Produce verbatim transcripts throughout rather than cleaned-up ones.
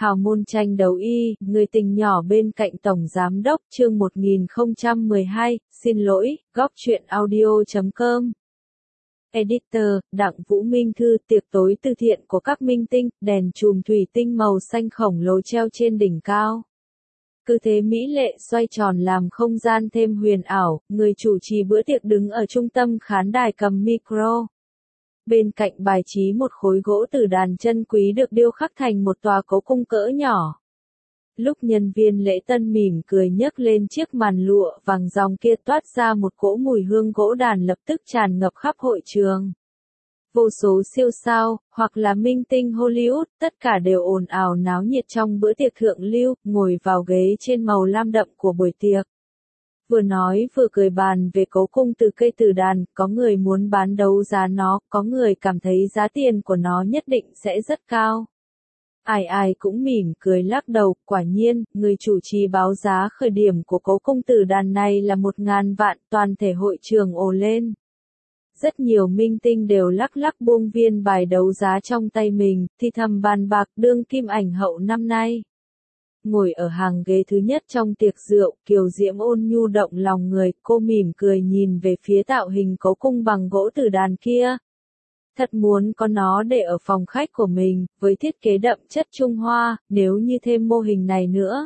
Hào môn tranh đấu y, người tình nhỏ bên cạnh Tổng Giám đốc chương một nghìn không trăm mười hai, xin lỗi, góc truyện audio chấm com. Editor, Đặng Vũ Minh Thư. Tiệc tối từ thiện của các minh tinh, đèn chùm thủy tinh màu xanh khổng lồ treo trên đỉnh cao. Cứ thế mỹ lệ xoay tròn làm không gian thêm huyền ảo, người chủ trì bữa tiệc đứng ở trung tâm khán đài cầm micro. Bên cạnh bài trí một khối gỗ tử đàn chân quý được điêu khắc thành một tòa cố cung cỡ nhỏ. Lúc nhân viên lễ tân mỉm cười nhấc lên chiếc màn lụa vàng ròng kia toát ra một cỗ mùi hương gỗ đàn lập tức tràn ngập khắp hội trường. Vô số siêu sao, hoặc là minh tinh Hollywood, tất cả đều ồn ào náo nhiệt trong bữa tiệc thượng lưu, ngồi vào ghế trên màu lam đậm của buổi tiệc. Vừa nói vừa cười bàn về cố cung từ cây tử đàn, có người muốn bán đấu giá nó, có người cảm thấy giá tiền của nó nhất định sẽ rất cao. Ai ai cũng mỉm cười lắc đầu, quả nhiên, người chủ trì báo giá khởi điểm của cố cung tử đàn này là một ngàn vạn, toàn thể hội trường ồ lên. Rất nhiều minh tinh đều lắc lắc buông viên bài đấu giá trong tay mình, thì thầm bàn bạc đương kim ảnh hậu năm nay. Ngồi ở hàng ghế thứ nhất trong tiệc rượu, kiều diễm ôn nhu động lòng người, cô mỉm cười nhìn về phía tạo hình cố cung bằng gỗ tử đàn kia. Thật muốn có nó để ở phòng khách của mình, với thiết kế đậm chất Trung Hoa, nếu như thêm mô hình này nữa.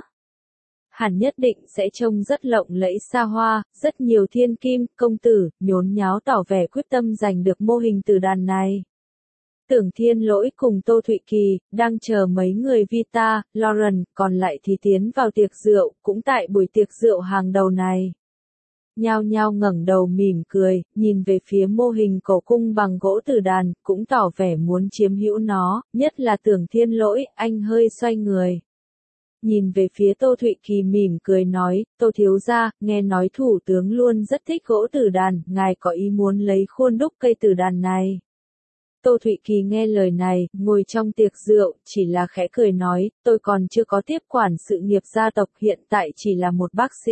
Hẳn nhất định sẽ trông rất lộng lẫy xa hoa, rất nhiều thiên kim, công tử, nhốn nháo tỏ vẻ quyết tâm giành được mô hình tử đàn này. Tưởng Thiên Lỗi cùng Tô Thụy Kỳ, đang chờ mấy người Vita, Lauren, còn lại thì tiến vào tiệc rượu, cũng tại buổi tiệc rượu hàng đầu này. Nhao nhao ngẩng đầu mỉm cười, nhìn về phía mô hình cổ cung bằng gỗ tử đàn, cũng tỏ vẻ muốn chiếm hữu nó, nhất là Tưởng Thiên Lỗi, anh hơi xoay người. Nhìn về phía Tô Thụy Kỳ mỉm cười nói, Tô thiếu gia, nghe nói thủ tướng luôn rất thích gỗ tử đàn, ngài có ý muốn lấy khuôn đúc cây tử đàn này. Tô Thụy Kỳ nghe lời này, ngồi trong tiệc rượu, chỉ là khẽ cười nói, tôi còn chưa có tiếp quản sự nghiệp gia tộc, hiện tại chỉ là một bác sĩ.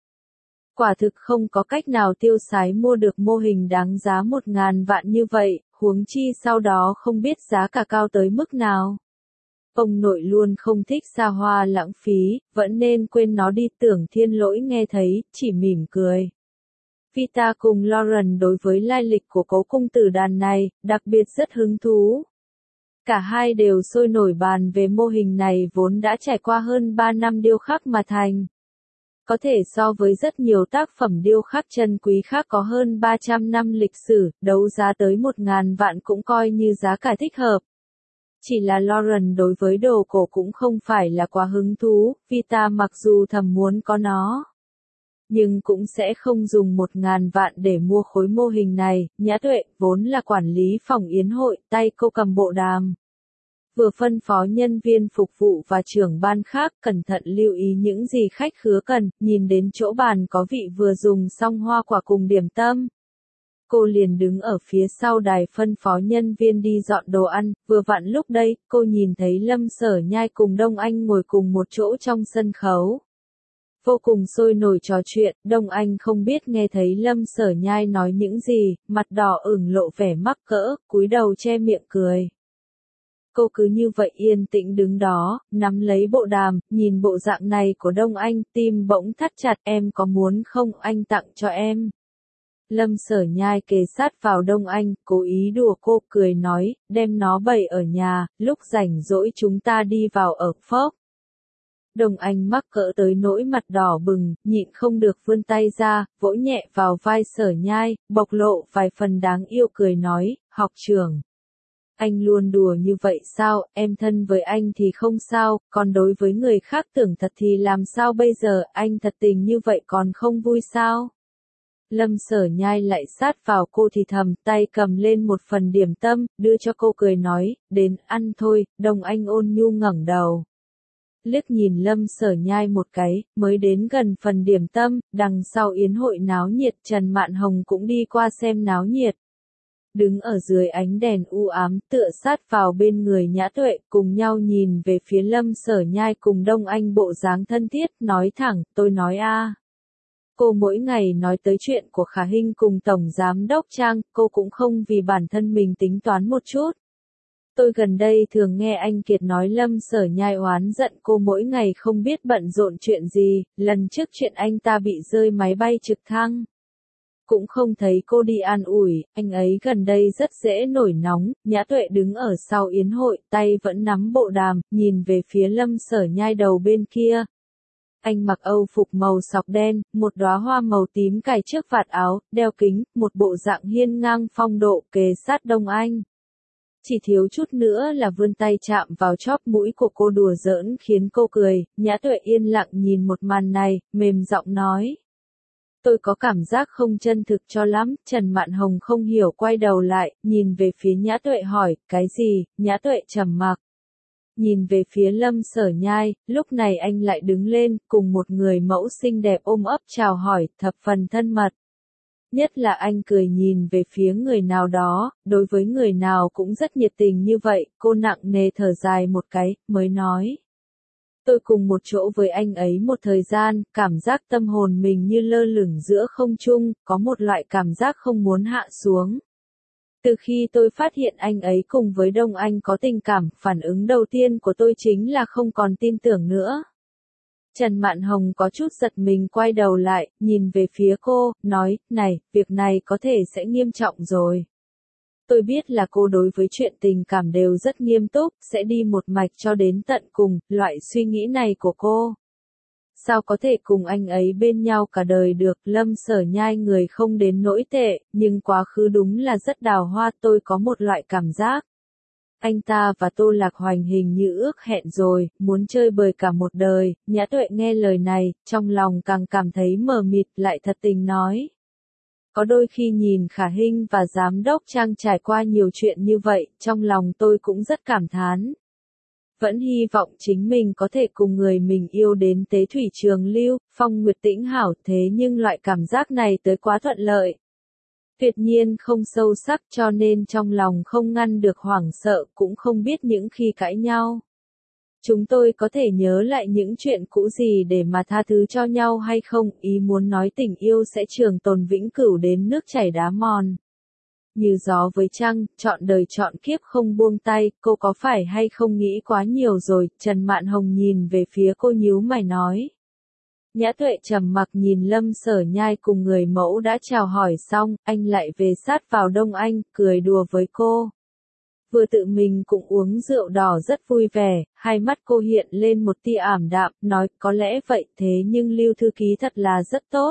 Quả thực không có cách nào tiêu xài mua được mô hình đáng giá một ngàn vạn như vậy, huống chi sau đó không biết giá cả cao tới mức nào. Ông nội luôn không thích xa hoa lãng phí, vẫn nên quên nó đi. Tưởng Thiên Lỗi nghe thấy, chỉ mỉm cười. Vita cùng Lauren đối với lai lịch của cố cung tử đàn này, đặc biệt rất hứng thú. Cả hai đều sôi nổi bàn về mô hình này vốn đã trải qua hơn ba năm điêu khắc mà thành. Có thể so với rất nhiều tác phẩm điêu khắc chân quý khác có hơn ba trăm năm lịch sử, đấu giá tới một ngàn vạn cũng coi như giá cả thích hợp. Chỉ là Lauren đối với đồ cổ cũng không phải là quá hứng thú, Vita mặc dù thầm muốn có nó. Nhưng cũng sẽ không dùng một ngàn vạn để mua khối mô hình này. Nhã Tuệ, vốn là quản lý phòng yến hội, tay cô cầm bộ đàm. Vừa phân phó nhân viên phục vụ và trưởng ban khác cẩn thận lưu ý những gì khách khứa cần, nhìn đến chỗ bàn có vị vừa dùng xong hoa quả cùng điểm tâm. Cô liền đứng ở phía sau đài phân phó nhân viên đi dọn đồ ăn, vừa vặn lúc đây, cô nhìn thấy Lâm Sở Nhai cùng Đông Anh ngồi cùng một chỗ trong sân khấu. Vô cùng sôi nổi trò chuyện, Đông Anh không biết nghe thấy Lâm Sở Nhai nói những gì, mặt đỏ ửng lộ vẻ mắc cỡ, cúi đầu che miệng cười. Cô cứ như vậy yên tĩnh đứng đó, nắm lấy bộ đàm, nhìn bộ dạng này của Đông Anh, tim bỗng thắt chặt, em có muốn không anh tặng cho em. Lâm Sở Nhai kề sát vào Đông Anh, cố ý đùa cô, cười nói, đem nó bày ở nhà, lúc rảnh rỗi chúng ta đi vào ở phốc. Đông Anh mắc cỡ tới nỗi mặt đỏ bừng, nhịn không được vươn tay ra, vỗ nhẹ vào vai Sở Nhai, bộc lộ vài phần đáng yêu cười nói, học trưởng. Anh luôn đùa như vậy sao, em thân với anh thì không sao, còn đối với người khác tưởng thật thì làm sao bây giờ, anh thật tình như vậy còn không vui sao? Lâm Sở Nhai lại sát vào cô thì thầm, tay cầm lên một phần điểm tâm, đưa cho cô cười nói, đến ăn thôi. Đông Anh ôn nhu ngẩng đầu. Liếc nhìn Lâm Sở Nhai một cái, mới đến gần phần điểm tâm, đằng sau yến hội náo nhiệt, Trần Mạn Hồng cũng đi qua xem náo nhiệt. Đứng ở dưới ánh đèn u ám, tựa sát vào bên người Nhã Tuệ, cùng nhau nhìn về phía Lâm Sở Nhai cùng Đông Anh bộ dáng thân thiết, nói thẳng, tôi nói a. Cô mỗi ngày nói tới chuyện của Khả Hinh cùng Tổng Giám đốc Trang, cô cũng không vì bản thân mình tính toán một chút. Tôi gần đây thường nghe anh Kiệt nói Lâm Sở Nhai oán giận cô mỗi ngày không biết bận rộn chuyện gì, lần trước chuyện anh ta bị rơi máy bay trực thăng. Cũng không thấy cô đi an ủi, anh ấy gần đây rất dễ nổi nóng. Nhã Tuệ đứng ở sau yến hội, tay vẫn nắm bộ đàm, nhìn về phía Lâm Sở Nhai đầu bên kia. Anh mặc âu phục màu sọc đen, một đóa hoa màu tím cài trước vạt áo, đeo kính, một bộ dạng hiên ngang phong độ kề sát Đông Anh. Chỉ thiếu chút nữa là vươn tay chạm vào chóp mũi của cô đùa giỡn khiến cô cười. Nhã Tuệ yên lặng nhìn một màn này, mềm giọng nói. Tôi có cảm giác không chân thực cho lắm. Trần Mạn Hồng không hiểu quay đầu lại, nhìn về phía Nhã Tuệ hỏi, cái gì? Nhã Tuệ trầm mặc. Nhìn về phía Lâm Sở Nhai, lúc này anh lại đứng lên, cùng một người mẫu xinh đẹp ôm ấp chào hỏi, thập phần thân mật. Nhất là anh cười nhìn về phía người nào đó, đối với người nào cũng rất nhiệt tình như vậy, cô nặng nề thở dài một cái, mới nói. Tôi cùng một chỗ với anh ấy một thời gian, cảm giác tâm hồn mình như lơ lửng giữa không trung, có một loại cảm giác không muốn hạ xuống. Từ khi tôi phát hiện anh ấy cùng với Đông Anh có tình cảm, phản ứng đầu tiên của tôi chính là không còn tin tưởng nữa. Trần Mạn Hồng có chút giật mình quay đầu lại, nhìn về phía cô, nói, này, việc này có thể sẽ nghiêm trọng rồi. Tôi biết là cô đối với chuyện tình cảm đều rất nghiêm túc, sẽ đi một mạch cho đến tận cùng, loại suy nghĩ này của cô. Sao có thể cùng anh ấy bên nhau cả đời được? Lâm Sở Nhai người không đến nỗi tệ, nhưng quá khứ đúng là rất đào hoa. Tôi có một loại cảm giác. Anh ta và Tô Lạc Hoành hình như ước hẹn rồi, muốn chơi bời cả một đời. Nhã Tuệ nghe lời này, trong lòng càng cảm thấy mờ mịt, lại thật tình nói. Có đôi khi nhìn Khả Hinh và Giám đốc Trang trải qua nhiều chuyện như vậy, trong lòng tôi cũng rất cảm thán. Vẫn hy vọng chính mình có thể cùng người mình yêu đến tế thủy trường lưu, phong nguyệt tĩnh hảo, thế nhưng loại cảm giác này tới quá thuận lợi. Tuyệt nhiên không sâu sắc cho nên trong lòng không ngăn được hoảng sợ, cũng không biết những khi cãi nhau. Chúng tôi có thể nhớ lại những chuyện cũ gì để mà tha thứ cho nhau hay không? Ý muốn nói tình yêu sẽ trường tồn vĩnh cửu đến nước chảy đá mòn. Như gió với trăng, chọn đời chọn kiếp không buông tay, cô có phải hay không nghĩ quá nhiều rồi? Trần Mạn Hồng nhìn về phía cô nhíu mày nói. Nhã Tuệ trầm mặc nhìn Lâm Sở Nhai cùng người mẫu đã chào hỏi xong, anh lại về sát vào Đông Anh, cười đùa với cô. Vừa tự mình cũng uống rượu đỏ rất vui vẻ, hai mắt cô hiện lên một tia ảm đạm, nói có lẽ vậy thế nhưng Lưu thư ký thật là rất tốt.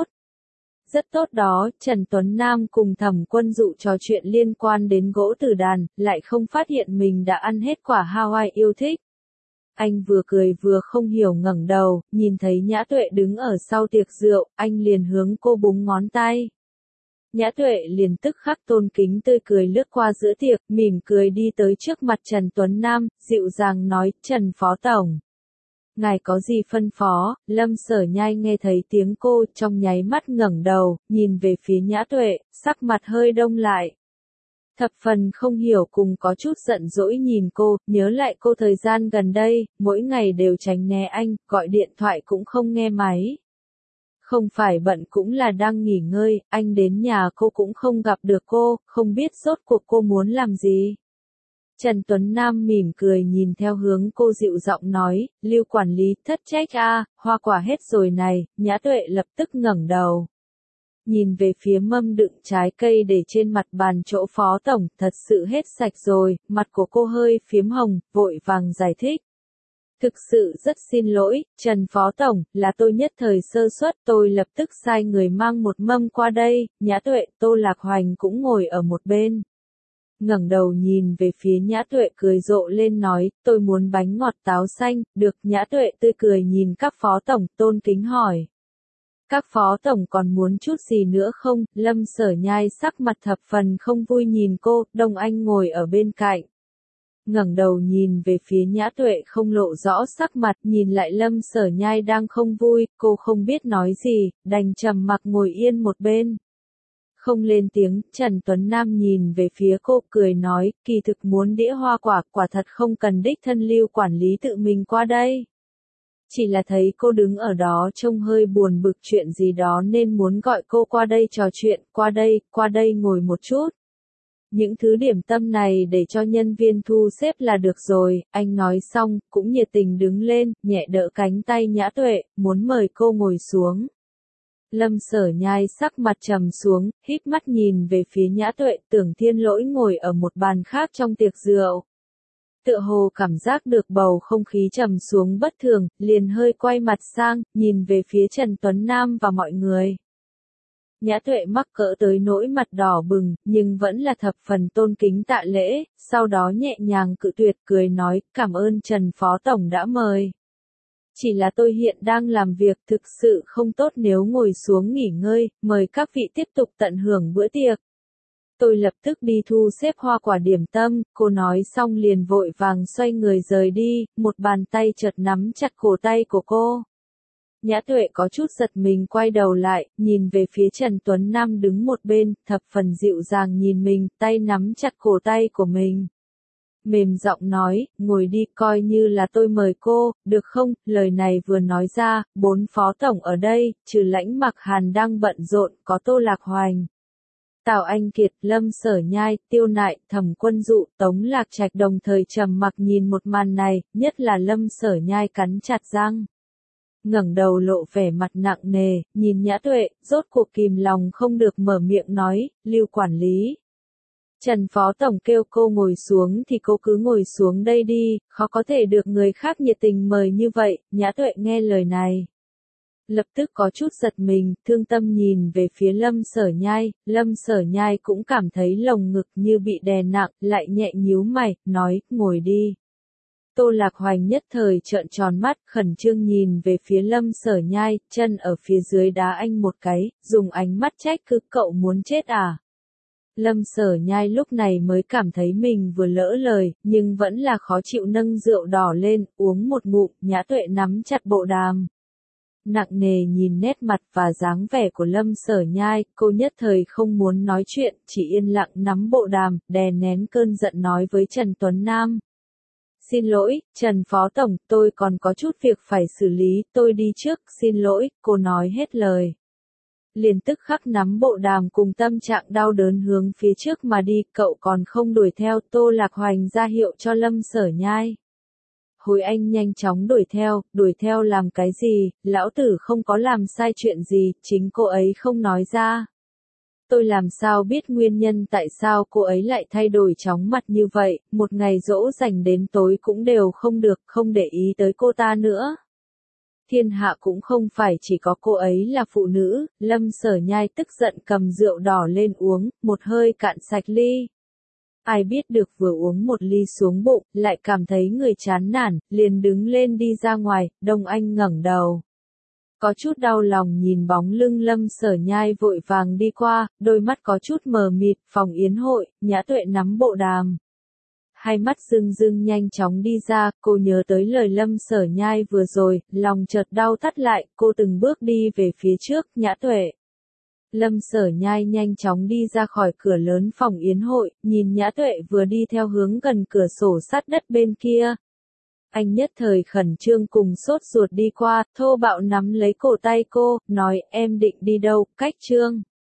Rất tốt đó, Trần Tuấn Nam cùng Thẩm Quân Dụ trò chuyện liên quan đến gỗ tử đàn, lại không phát hiện mình đã ăn hết quả Hawaii yêu thích. Anh vừa cười vừa không hiểu ngẩng đầu, nhìn thấy Nhã Tuệ đứng ở sau tiệc rượu, anh liền hướng cô búng ngón tay. Nhã Tuệ liền tức khắc tôn kính tươi cười lướt qua giữa tiệc, mỉm cười đi tới trước mặt Trần Tuấn Nam, dịu dàng nói, Trần Phó Tổng. Ngài có gì phân phó? Lâm Sở Nhai nghe thấy tiếng cô, trong nháy mắt ngẩng đầu, nhìn về phía Nhã Tuệ, sắc mặt hơi đông lại. Thập phần không hiểu cùng có chút giận dỗi nhìn cô, nhớ lại cô thời gian gần đây, mỗi ngày đều tránh né anh, gọi điện thoại cũng không nghe máy. Không phải bận cũng là đang nghỉ ngơi, anh đến nhà cô cũng không gặp được cô, không biết rốt cuộc cô muốn làm gì. Trần Tuấn Nam mỉm cười nhìn theo hướng cô dịu giọng nói, Lưu quản lý, thất trách a, hoa quả hết rồi này. Nhã Tuệ lập tức ngẩng đầu. Nhìn về phía mâm đựng trái cây để trên mặt bàn chỗ Phó Tổng, thật sự hết sạch rồi, mặt của cô hơi phiếm hồng, vội vàng giải thích. Thực sự rất xin lỗi, Trần Phó Tổng, là tôi nhất thời sơ suất, tôi lập tức sai người mang một mâm qua đây. Nhã Tuệ, Tô Lạc Hoành cũng ngồi ở một bên. Ngẩng đầu nhìn về phía Nhã Tuệ cười rộ lên nói, tôi muốn bánh ngọt táo xanh, được. Nhã Tuệ tươi cười nhìn các Phó Tổng, tôn kính hỏi. Các Phó Tổng còn muốn chút gì nữa không? Lâm Sở Nhai sắc mặt thập phần không vui nhìn cô, Đông Anh ngồi ở bên cạnh. Ngẩng đầu nhìn về phía Nhã Tuệ không lộ rõ sắc mặt, nhìn lại Lâm Sở Nhai đang không vui, cô không biết nói gì, đành trầm mặc ngồi yên một bên. Không lên tiếng, Trần Tuấn Nam nhìn về phía cô, cười nói, kỳ thực muốn đĩa hoa quả, quả thật không cần đích thân Lưu quản lý tự mình qua đây. Chỉ là thấy cô đứng ở đó trông hơi buồn bực chuyện gì đó nên muốn gọi cô qua đây trò chuyện, qua đây, qua đây ngồi một chút. những thứ điểm tâm này để cho nhân viên thu xếp là được rồi, anh nói xong, cũng nhiệt tình đứng lên, nhẹ đỡ cánh tay Nhã Tuệ, muốn mời cô ngồi xuống. Lâm Sở Nhai sắc mặt trầm xuống, híp mắt nhìn về phía Nhã Tuệ, Tưởng Thiên Lỗi ngồi ở một bàn khác trong tiệc rượu. Tựa hồ cảm giác được bầu không khí trầm xuống bất thường, liền hơi quay mặt sang, nhìn về phía Trần Tuấn Nam và mọi người. Nhã Tuệ mắc cỡ tới nỗi mặt đỏ bừng, nhưng vẫn là thập phần tôn kính tạ lễ, sau đó nhẹ nhàng cự tuyệt cười nói, cảm ơn Trần Phó Tổng đã mời. Chỉ là tôi hiện đang làm việc thực sự không tốt nếu ngồi xuống nghỉ ngơi, mời các vị tiếp tục tận hưởng bữa tiệc. Tôi lập tức đi thu xếp hoa quả điểm tâm, cô nói xong liền vội vàng xoay người rời đi, một bàn tay chợt nắm chặt cổ tay của cô. Nhã Tuệ có chút giật mình quay đầu lại, nhìn về phía Trần Tuấn Nam đứng một bên, thập phần dịu dàng nhìn mình, tay nắm chặt cổ tay của mình. Mềm giọng nói, ngồi đi coi như là tôi mời cô, được không? Lời này vừa nói ra, bốn phó tổng ở đây, trừ Lãnh Mặc Hàn đang bận rộn, có Tô Lạc Hoành, Tào Anh Kiệt, Lâm Sở Nhai, Tiêu Nại, Thẩm Quân Dụ, Tống Lạc Trạch đồng thời trầm mặc nhìn một màn này, nhất là Lâm Sở Nhai cắn chặt răng. Ngẩng đầu lộ vẻ mặt nặng nề, nhìn Nhã Tuệ, rốt cuộc kìm lòng không được mở miệng nói, Lưu quản lý. Trần Phó Tổng kêu cô ngồi xuống thì cô cứ ngồi xuống đây đi, khó có thể được người khác nhiệt tình mời như vậy, Nhã Tuệ nghe lời này. Lập tức có chút giật mình, thương tâm nhìn về phía Lâm Sở Nhai, Lâm Sở Nhai cũng cảm thấy lồng ngực như bị đè nặng, lại nhẹ nhíu mày, nói, ngồi đi. Tô Lạc Hoành nhất thời trợn tròn mắt, khẩn trương nhìn về phía Lâm Sở Nhai, chân ở phía dưới đá anh một cái, dùng ánh mắt trách cứ cậu muốn chết à. Lâm Sở Nhai lúc này mới cảm thấy mình vừa lỡ lời, nhưng vẫn là khó chịu nâng rượu đỏ lên, uống một ngụm, Nhã Tuệ nắm chặt bộ đàm. Nặng nề nhìn nét mặt và dáng vẻ của Lâm Sở Nhai, cô nhất thời không muốn nói chuyện, chỉ yên lặng nắm bộ đàm, đè nén cơn giận nói với Trần Tuấn Nam. Xin lỗi, Trần Phó Tổng, tôi còn có chút việc phải xử lý, tôi đi trước, xin lỗi, cô nói hết lời. Liền tức khắc nắm bộ đàm cùng tâm trạng đau đớn hướng phía trước mà đi, cậu còn không đuổi theo, Tô Lạc Hoành ra hiệu cho Lâm Sở Nhai. Hồi anh nhanh chóng đuổi theo, đuổi theo làm cái gì, lão tử không có làm sai chuyện gì, chính cô ấy không nói ra. Tôi làm sao biết nguyên nhân tại sao cô ấy lại thay đổi chóng mặt như vậy, một ngày dỗ dành đến tối cũng đều không được, không để ý tới cô ta nữa. Thiên hạ cũng không phải chỉ có cô ấy là phụ nữ, Lâm Sở Nhai tức giận cầm rượu đỏ lên uống, một hơi cạn sạch ly. Ai biết được vừa uống một ly xuống bụng, lại cảm thấy người chán nản, liền đứng lên đi ra ngoài, Đông Anh ngẩng đầu. Có chút đau lòng nhìn bóng lưng Lâm Sở Nhai vội vàng đi qua, đôi mắt có chút mờ mịt, phòng yến hội, Nhã Tuệ nắm bộ đàm. Hai mắt rưng rưng nhanh chóng đi ra, cô nhớ tới lời Lâm Sở Nhai vừa rồi, lòng chợt đau thắt lại, cô từng bước đi về phía trước, Nhã Tuệ. Lâm Sở Nhai nhanh chóng đi ra khỏi cửa lớn phòng yến hội, nhìn Nhã Tuệ vừa đi theo hướng gần cửa sổ sát đất bên kia. Anh nhất thời khẩn trương cùng sốt ruột đi qua, thô bạo nắm lấy cổ tay cô, nói em định đi đâu, cách Trương.